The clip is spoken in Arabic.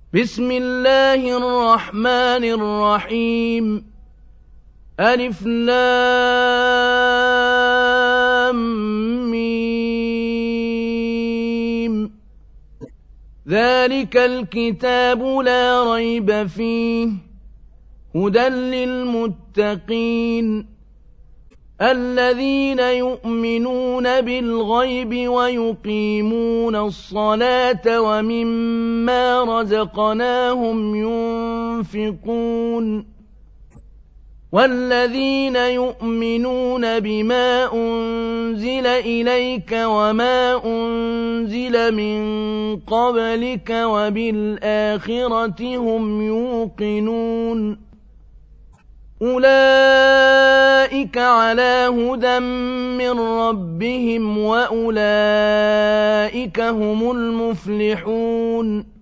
بسم الله الرحمن الرحيم ألف لام ميم ذلك الكتاب لا ريب فيه هدى للمتقين الذين يؤمنون بالغيب ويقيمون الصلاة ومما رزقناهم ينفقون والذين يؤمنون بما أنزل إليك وما أنزل من قبلك وبالآخرة هم يوقنون أولئك على هدى من ربهم وأولئك هم المفلحون